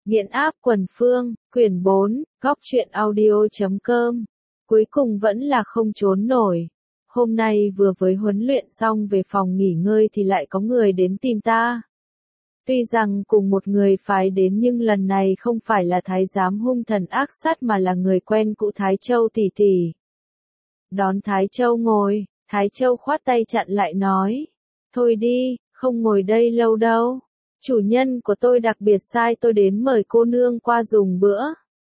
Nghiện áp quần phương, quyển 4, góc truyện audio.com. Cuối cùng vẫn là không trốn nổi. Hôm nay vừa mới huấn luyện xong về phòng nghỉ ngơi thì lại có người đến tìm ta. Tuy rằng cùng một người phái đến nhưng lần này không phải là thái giám hung thần ác sát mà là người quen cũ Thái Châu tỷ tỷ. Đón Thái Châu ngồi, Thái Châu khoát tay chặn lại nói. Thôi đi, không ngồi đây lâu đâu. Chủ nhân của tôi đặc biệt sai tôi đến mời cô nương qua dùng bữa.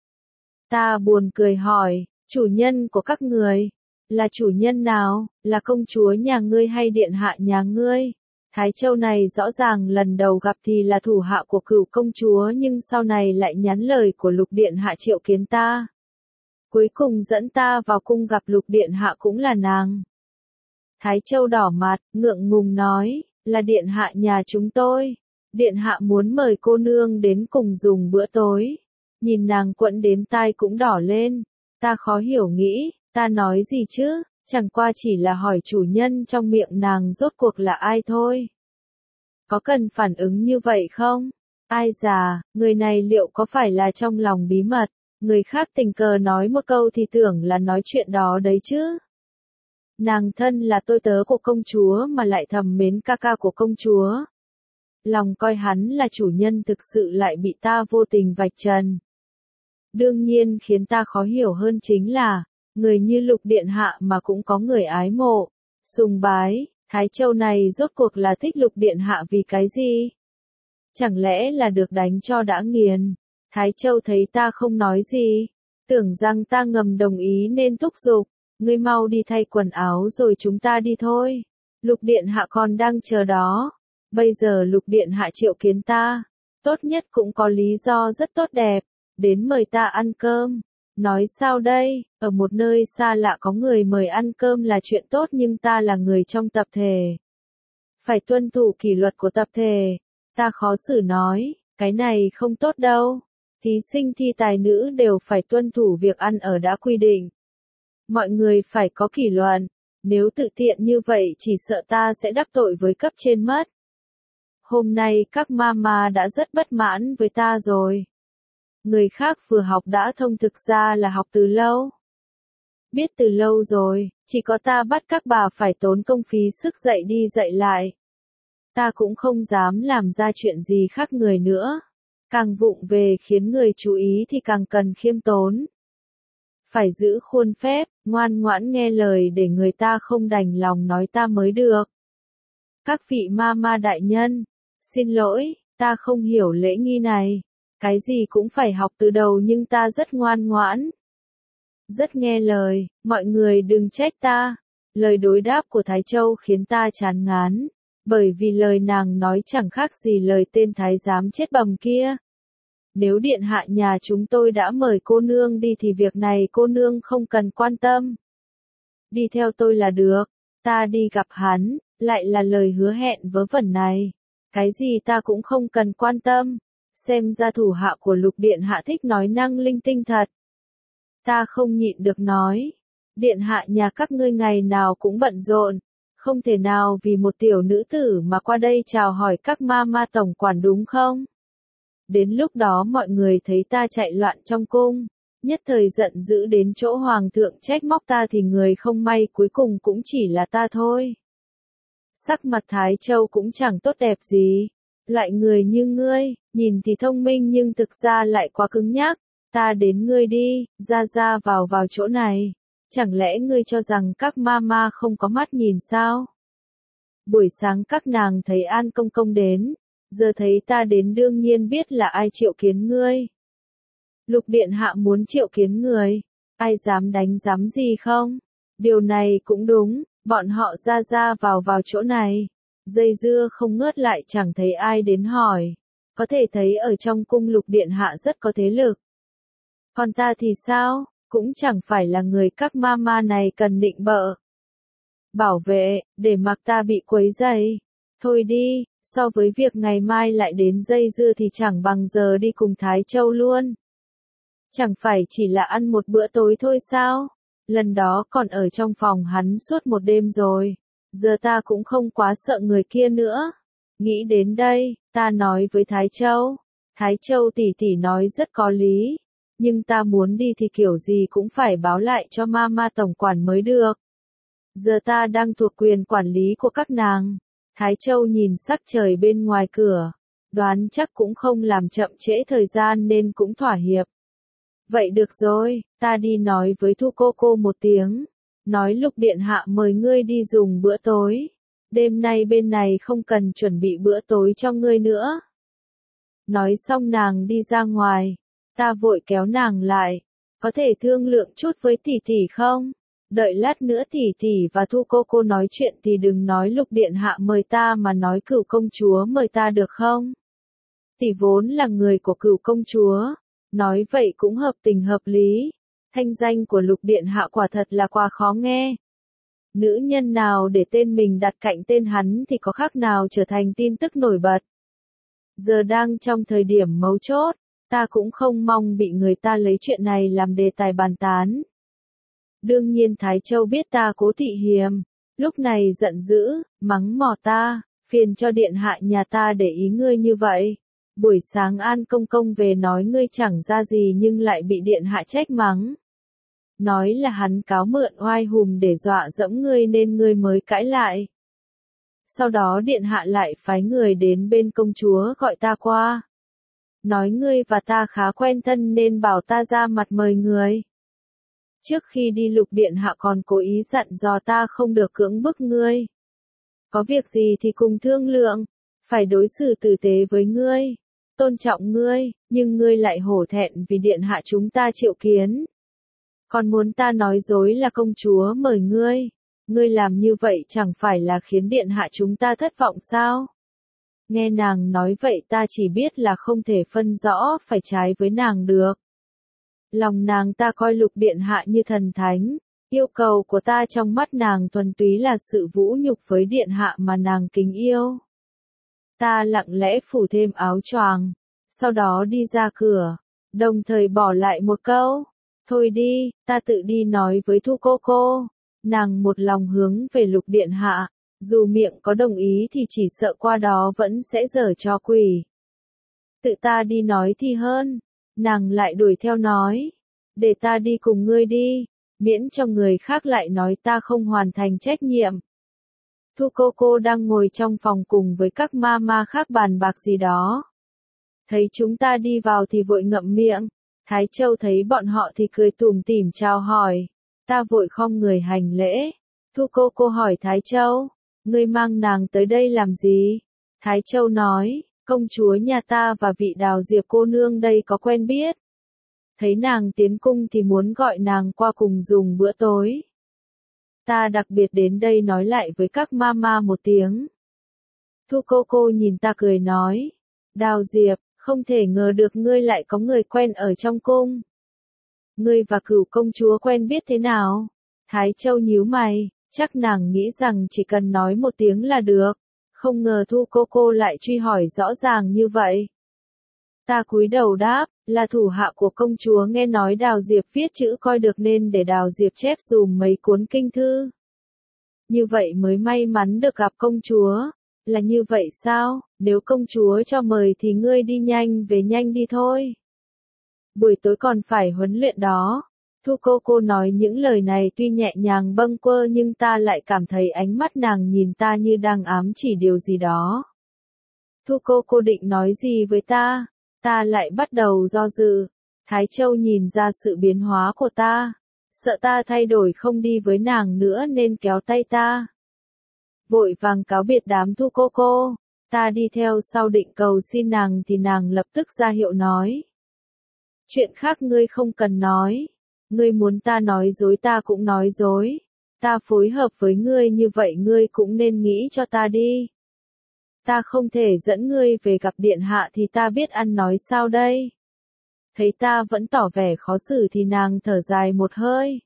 Ta buồn cười hỏi, chủ nhân của các người, là chủ nhân nào, là công chúa nhà ngươi hay điện hạ nhà ngươi? Thái Châu này rõ ràng lần đầu gặp thì là thủ hạ của Cửu công chúa nhưng sau này lại nhắn lời của Lục điện hạ triệu kiến ta. Cuối cùng dẫn ta vào cung gặp Lục điện hạ cũng là nàng. Thái Châu đỏ mặt, ngượng ngùng nói, là điện hạ nhà chúng tôi. Điện hạ muốn mời cô nương đến cùng dùng bữa tối. Nhìn nàng quẫn đến tai cũng đỏ lên. Ta khó hiểu nghĩ, ta nói gì chứ, chẳng qua chỉ là hỏi chủ nhân trong miệng nàng rốt cuộc là ai thôi. Có cần phản ứng như vậy không? Ai già, người này liệu có phải là trong lòng bí mật, người khác tình cờ nói một câu thì tưởng là nói chuyện đó đấy chứ. Nàng thân là tôi tớ của công chúa mà lại thầm mến ca ca của công chúa. Lòng coi hắn là chủ nhân thực sự lại bị ta vô tình vạch trần. Đương nhiên khiến ta khó hiểu hơn chính là, người như Lục điện hạ mà cũng có người ái mộ, sùng bái, Thái Châu này rốt cuộc là thích Lục điện hạ vì cái gì? Chẳng lẽ là được đánh cho đã nghiền? Thái Châu thấy ta không nói gì, tưởng rằng ta ngầm đồng ý nên thúc giục, ngươi mau đi thay quần áo rồi chúng ta đi thôi. Lục điện hạ còn đang chờ đó. Bây giờ Lục điện hạ triệu kiến ta, tốt nhất cũng có lý do rất tốt đẹp, đến mời ta ăn cơm. Nói sao đây, ở một nơi xa lạ có người mời ăn cơm là chuyện tốt nhưng ta là người trong tập thể. Phải tuân thủ kỷ luật của tập thể. Ta khó xử nói, cái này không tốt đâu. Thí sinh thi tài nữ đều phải tuân thủ việc ăn ở đã quy định. Mọi người phải có kỷ luật, nếu tự tiện như vậy chỉ sợ ta sẽ đắc tội với cấp trên mất. Hôm nay các mama đã rất bất mãn với ta rồi. Người khác vừa học đã thông thực ra là học từ lâu. Biết từ lâu rồi, chỉ có ta bắt các bà phải tốn công phí sức dạy đi dạy lại. Ta cũng không dám làm ra chuyện gì khác người nữa. Càng vụng về khiến người chú ý thì càng cần khiêm tốn. Phải giữ khuôn phép, ngoan ngoãn nghe lời để người ta không đành lòng nói ta mới được. Các vị mama đại nhân, xin lỗi, ta không hiểu lễ nghi này. Cái gì cũng phải học từ đầu nhưng ta rất ngoan ngoãn. Rất nghe lời, mọi người đừng trách ta. Lời đối đáp của Thái Châu khiến ta chán ngán. Bởi vì lời nàng nói chẳng khác gì lời tên thái giám chết bầm kia. Nếu điện hạ nhà chúng tôi đã mời cô nương đi thì việc này cô nương không cần quan tâm. Đi theo tôi là được, ta đi gặp hắn, lại là lời hứa hẹn vớ vẩn này. Cái gì ta cũng không cần quan tâm. Xem ra thủ hạ của Lục điện hạ thích nói năng linh tinh thật. Ta không nhịn được nói. Điện hạ nhà các ngươi ngày nào cũng bận rộn. Không thể nào vì một tiểu nữ tử mà qua đây chào hỏi các mama tổng quản đúng không? Đến lúc đó mọi người thấy ta chạy loạn trong cung. Nhất thời giận dữ đến chỗ hoàng thượng trách móc ta thì người không may cuối cùng cũng chỉ là ta thôi. Sắc mặt Thái Châu cũng chẳng tốt đẹp gì. Loại người như ngươi, nhìn thì thông minh nhưng thực ra lại quá cứng nhắc. Ta đến ngươi đi, ra vào chỗ này. Chẳng lẽ ngươi cho rằng các mama không có mắt nhìn sao? Buổi sáng các nàng thấy An Công Công đến. Giờ thấy ta đến đương nhiên biết là ai triệu kiến ngươi. Lục điện hạ muốn triệu kiến người. Ai dám đánh dám gì không? Điều này cũng đúng, bọn họ ra vào chỗ này. Dây dưa không ngớt lại chẳng thấy ai đến hỏi. Có thể thấy ở trong cung Lục điện hạ rất có thế lực. Còn ta thì sao? Cũng chẳng phải là người các mama này cần nịnh bợ. Bảo vệ, để mặc ta bị quấy rầy. Thôi đi, so với việc ngày mai lại đến dây dưa thì chẳng bằng giờ đi cùng Thái Châu luôn. Chẳng phải chỉ là ăn một bữa tối thôi sao? Lần đó còn ở trong phòng hắn suốt một đêm rồi. Giờ ta cũng không quá sợ người kia nữa. Nghĩ đến đây, ta nói với Thái Châu. Thái Châu tỷ tỷ nói rất có lý, nhưng ta muốn đi thì kiểu gì cũng phải báo lại cho Mama tổng quản mới được. Giờ ta đang thuộc quyền quản lý của các nàng. Thái Châu nhìn sắc trời bên ngoài cửa, đoán chắc cũng không làm chậm trễ thời gian nên cũng thỏa hiệp. Vậy được rồi, ta đi nói với Thu cô một tiếng, nói Lục điện hạ mời ngươi đi dùng bữa tối. Đêm nay bên này không cần chuẩn bị bữa tối cho ngươi nữa. Nói xong nàng đi ra ngoài, ta vội kéo nàng lại, có thể thương lượng chút với tỷ tỷ không? Đợi lát nữa tỷ tỷ và Thu cô nói chuyện thì đừng nói Lục điện hạ mời ta mà nói Cửu công chúa mời ta được không? Tỷ vốn là người của Cửu công chúa, nói vậy cũng hợp tình hợp lý. Thanh danh của Lục điện hạ quả thật là quá khó nghe. Nữ nhân nào để tên mình đặt cạnh tên hắn thì có khác nào trở thành tin tức nổi bật. Giờ đang trong thời điểm mấu chốt, ta cũng không mong bị người ta lấy chuyện này làm đề tài bàn tán. Đương nhiên Thái Châu biết ta cố thị hiềm, lúc này giận dữ, mắng mỏ ta, phiền cho điện hạ nhà ta để ý ngươi như vậy. Buổi sáng An công công về nói ngươi chẳng ra gì nhưng lại bị điện hạ trách mắng. Nói là hắn cáo mượn oai hùm để dọa dẫm ngươi nên ngươi mới cãi lại. Sau đó điện hạ lại phái người đến bên công chúa gọi ta qua. Nói ngươi và ta khá quen thân nên bảo ta ra mặt mời người. Trước khi đi Lục điện hạ còn cố ý dặn dò ta không được cưỡng bức ngươi. Có việc gì thì cùng thương lượng, phải đối xử tử tế với ngươi, tôn trọng ngươi, nhưng ngươi lại hổ thẹn vì điện hạ chúng ta triệu kiến. Còn muốn ta nói dối là công chúa mời ngươi. Ngươi làm như vậy chẳng phải là khiến điện hạ chúng ta thất vọng sao? Nghe nàng nói vậy ta chỉ biết là không thể phân rõ phải trái với nàng được. Lòng nàng ta coi Lục điện hạ như thần thánh, yêu cầu của ta trong mắt nàng thuần túy là sự vũ nhục với điện hạ mà nàng kính yêu. Ta lặng lẽ phủ thêm áo choàng, sau đó đi ra cửa, đồng thời bỏ lại một câu, thôi đi, ta tự đi nói với Thu cô. Nàng một lòng hướng về Lục điện hạ, dù miệng có đồng ý thì chỉ sợ qua đó vẫn sẽ giở trò quỷ. Tự ta đi nói thì hơn. Nàng lại đuổi theo nói, để ta đi cùng ngươi đi, miễn cho người khác lại nói ta không hoàn thành trách nhiệm. Thu cô đang ngồi trong phòng cùng với các ma khác bàn bạc gì đó. Thấy chúng ta đi vào thì vội ngậm miệng. Thái Châu thấy bọn họ thì cười tủm tỉm chào hỏi. Ta vội khom người hành lễ. Thu cô hỏi Thái Châu, ngươi mang nàng tới đây làm gì? Thái Châu nói, công chúa nhà ta và vị Đào Diệp cô nương đây có quen biết. Thấy nàng tiến cung thì muốn gọi nàng qua cùng dùng bữa tối. Ta đặc biệt đến đây nói lại với các mama một tiếng. Thu cô nhìn ta cười nói, Đào Diệp, không thể ngờ được ngươi lại có người quen ở trong cung. Ngươi và Cửu công chúa quen biết thế nào? Thái Châu nhíu mày, chắc nàng nghĩ rằng chỉ cần nói một tiếng là được. Không ngờ Thu cô lại truy hỏi rõ ràng như vậy. Ta cúi đầu đáp, là thủ hạ của công chúa nghe nói Đào Diệp viết chữ coi được nên để Đào Diệp chép dùm mấy cuốn kinh thư. Như vậy mới may mắn được gặp công chúa. Là như vậy sao? Nếu công chúa cho mời thì ngươi đi nhanh về nhanh đi thôi. Buổi tối còn phải huấn luyện đó. Thu cô nói những lời này tuy nhẹ nhàng bâng quơ nhưng ta lại cảm thấy ánh mắt nàng nhìn ta như đang ám chỉ điều gì đó. Thu cô định nói gì với ta? Ta lại bắt đầu do dự. Thái Châu nhìn ra sự biến hóa của ta. Sợ ta thay đổi không đi với nàng nữa nên kéo tay ta. Vội vàng cáo biệt đám Thu cô. Ta đi theo sau định cầu xin nàng thì nàng lập tức ra hiệu nói. Chuyện khác ngươi không cần nói. Ngươi muốn ta nói dối ta cũng nói dối. Ta phối hợp với ngươi như vậy ngươi cũng nên nghĩ cho ta đi. Ta không thể dẫn ngươi về gặp điện hạ thì ta biết ăn nói sao đây. Thấy ta vẫn tỏ vẻ khó xử thì nàng thở dài một hơi.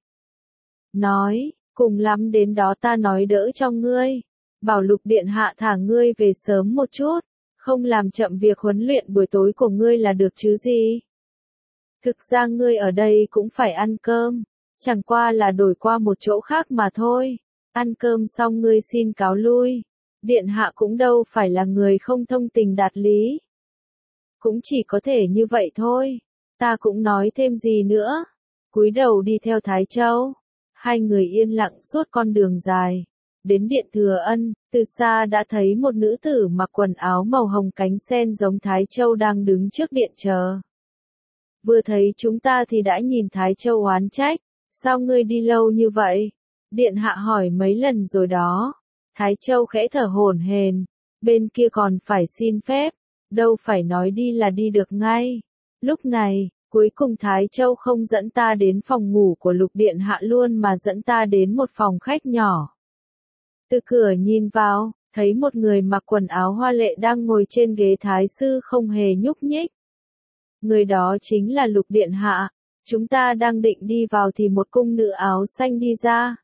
Nói, cùng lắm đến đó ta nói đỡ cho ngươi. Bảo Lục điện hạ thả ngươi về sớm một chút. Không làm chậm việc huấn luyện buổi tối của ngươi là được chứ gì. Thực ra ngươi ở đây cũng phải ăn cơm. Chẳng qua là đổi qua một chỗ khác mà thôi. Ăn cơm xong ngươi xin cáo lui. Điện hạ cũng đâu phải là người không thông tình đạt lý. Cũng chỉ có thể như vậy thôi. Ta cũng nói thêm gì nữa. Cúi đầu đi theo Thái Châu. Hai người yên lặng suốt con đường dài. Đến điện Thừa Ân, từ xa đã thấy một nữ tử mặc quần áo màu hồng cánh sen giống Thái Châu đang đứng trước điện chờ. Vừa thấy chúng ta thì đã nhìn Thái Châu oán trách. Sao ngươi đi lâu như vậy? Điện hạ hỏi mấy lần rồi đó. Thái Châu khẽ thở hổn hển. Bên kia còn phải xin phép. Đâu phải nói đi là đi được ngay. Lúc này, cuối cùng Thái Châu không dẫn ta đến phòng ngủ của Lục Điện Hạ luôn mà dẫn ta đến một phòng khách nhỏ. Từ cửa nhìn vào, thấy một người mặc quần áo hoa lệ đang ngồi trên ghế thái sư không hề nhúc nhích. Người đó chính là Lục Điện Hạ. Chúng ta đang định đi vào thì một cung nữ áo xanh đi ra.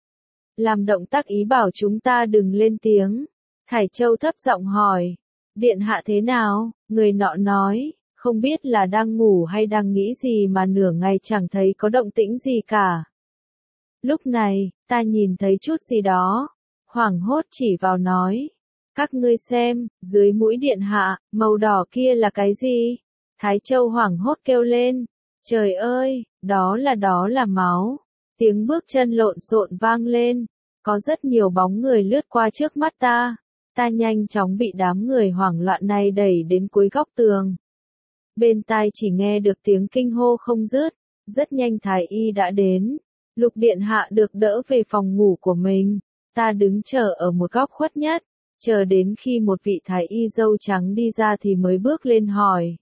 Làm động tác ý bảo chúng ta đừng lên tiếng. Thái Châu thấp giọng hỏi. Điện hạ thế nào? Người nọ nói, không biết là đang ngủ hay đang nghĩ gì mà nửa ngày chẳng thấy có động tĩnh gì cả. Lúc này, ta nhìn thấy chút gì đó. Hoảng hốt chỉ vào nói. Các ngươi xem, dưới mũi điện hạ, màu đỏ kia là cái gì? Thái Châu hoảng hốt kêu lên. Trời ơi, đó là máu. Tiếng bước chân lộn xộn vang lên. Có rất nhiều bóng người lướt qua trước mắt ta. Ta nhanh chóng bị đám người hoảng loạn này đẩy đến cuối góc tường. Bên tai chỉ nghe được tiếng kinh hô không dứt. Rất nhanh thái y đã đến. Lục Điện Hạ được đỡ về phòng ngủ của mình. Ta đứng chờ ở một góc khuất nhất. Chờ đến khi một vị thái y râu trắng đi ra thì mới bước lên hỏi.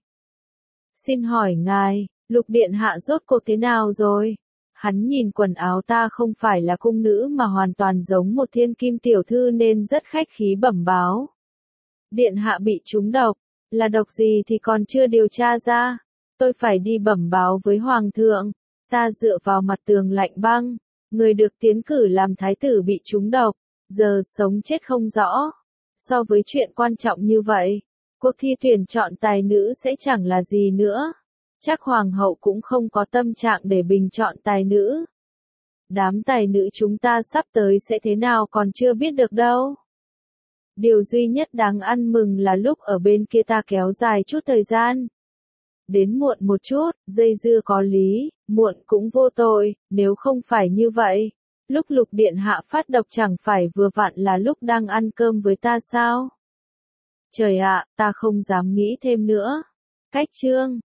Xin hỏi ngài, Lục Điện Hạ rốt cuộc thế nào rồi? Hắn nhìn quần áo ta không phải là cung nữ mà hoàn toàn giống một thiên kim tiểu thư nên rất khách khí bẩm báo. Điện hạ bị trúng độc, là độc gì thì còn chưa điều tra ra. Tôi phải đi bẩm báo với hoàng thượng. Ta dựa vào mặt tường lạnh băng, người được tiến cử làm thái tử bị trúng độc, giờ sống chết không rõ. So với chuyện quan trọng như vậy, cuộc thi tuyển chọn tài nữ sẽ chẳng là gì nữa. Chắc hoàng hậu cũng không có tâm trạng để bình chọn tài nữ. Đám tài nữ chúng ta sắp tới sẽ thế nào còn chưa biết được đâu. Điều duy nhất đáng ăn mừng là lúc ở bên kia ta kéo dài chút thời gian. Đến muộn một chút, dây dưa có lý, muộn cũng vô tội, nếu không phải như vậy. Lúc Lục Điện Hạ phát độc chẳng phải vừa vặn là lúc đang ăn cơm với ta sao? Trời ạ, ta không dám nghĩ thêm nữa. Cách chương